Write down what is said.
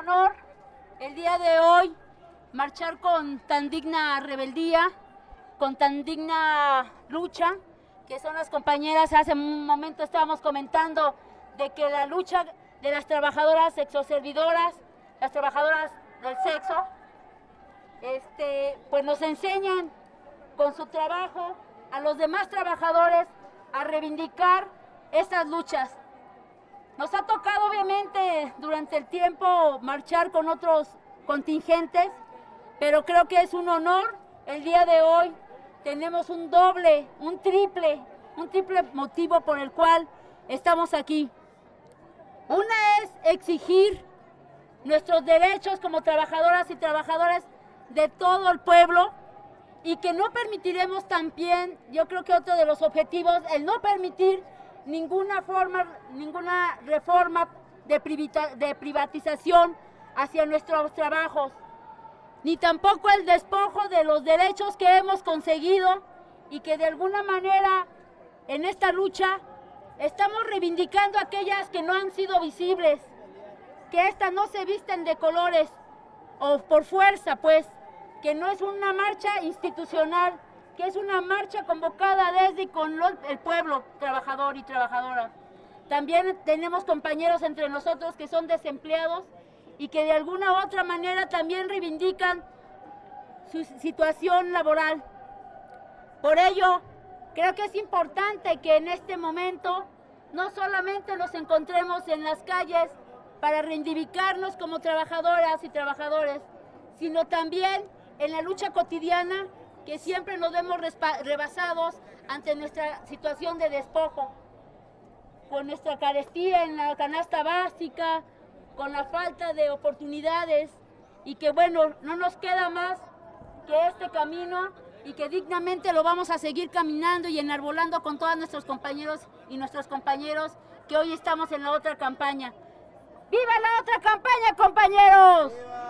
honor el día de hoy marchar con tan digna rebeldía, con tan digna lucha, que son las compañeras. Hace un momento estábamos comentando de que la lucha de las trabajadoras sexoservidoras, las trabajadoras del sexo, pues nos enseñan con su trabajo a los demás trabajadores a reivindicar estas luchas. Nos ha tocado obviamente durante el tiempo marchar con otros contingentes, pero creo que es un honor el día de hoy. Tenemos un triple motivo por el cual estamos aquí. Una es exigir nuestros derechos como trabajadoras y trabajadores de todo el pueblo, y que no permitiremos también, yo creo que otro de los objetivos, el no permitir ninguna reforma de privatización hacia nuestros trabajos, ni tampoco el despojo de los derechos que hemos conseguido y que de alguna manera en esta lucha estamos reivindicando aquellas que no han sido visibles, que estas no se visten de colores o por fuerza, pues, que no es una marcha institucional, que es una marcha convocada desde y con el pueblo trabajador y trabajadora. También tenemos compañeros entre nosotros que son desempleados y que de alguna u otra manera también reivindican su situación laboral. Por ello, creo que es importante que en este momento no solamente nos encontremos en las calles para reivindicarnos como trabajadoras y trabajadores, sino también en la lucha cotidiana, que siempre nos vemos rebasados ante nuestra situación de despojo, con nuestra carestía en la canasta básica, con la falta de oportunidades, y que bueno, no nos queda más que este camino, y que dignamente lo vamos a seguir caminando y enarbolando con todos nuestros compañeros y nuestros compañeros que hoy estamos en la otra campaña. ¡Viva la otra campaña, compañeros! ¡Viva!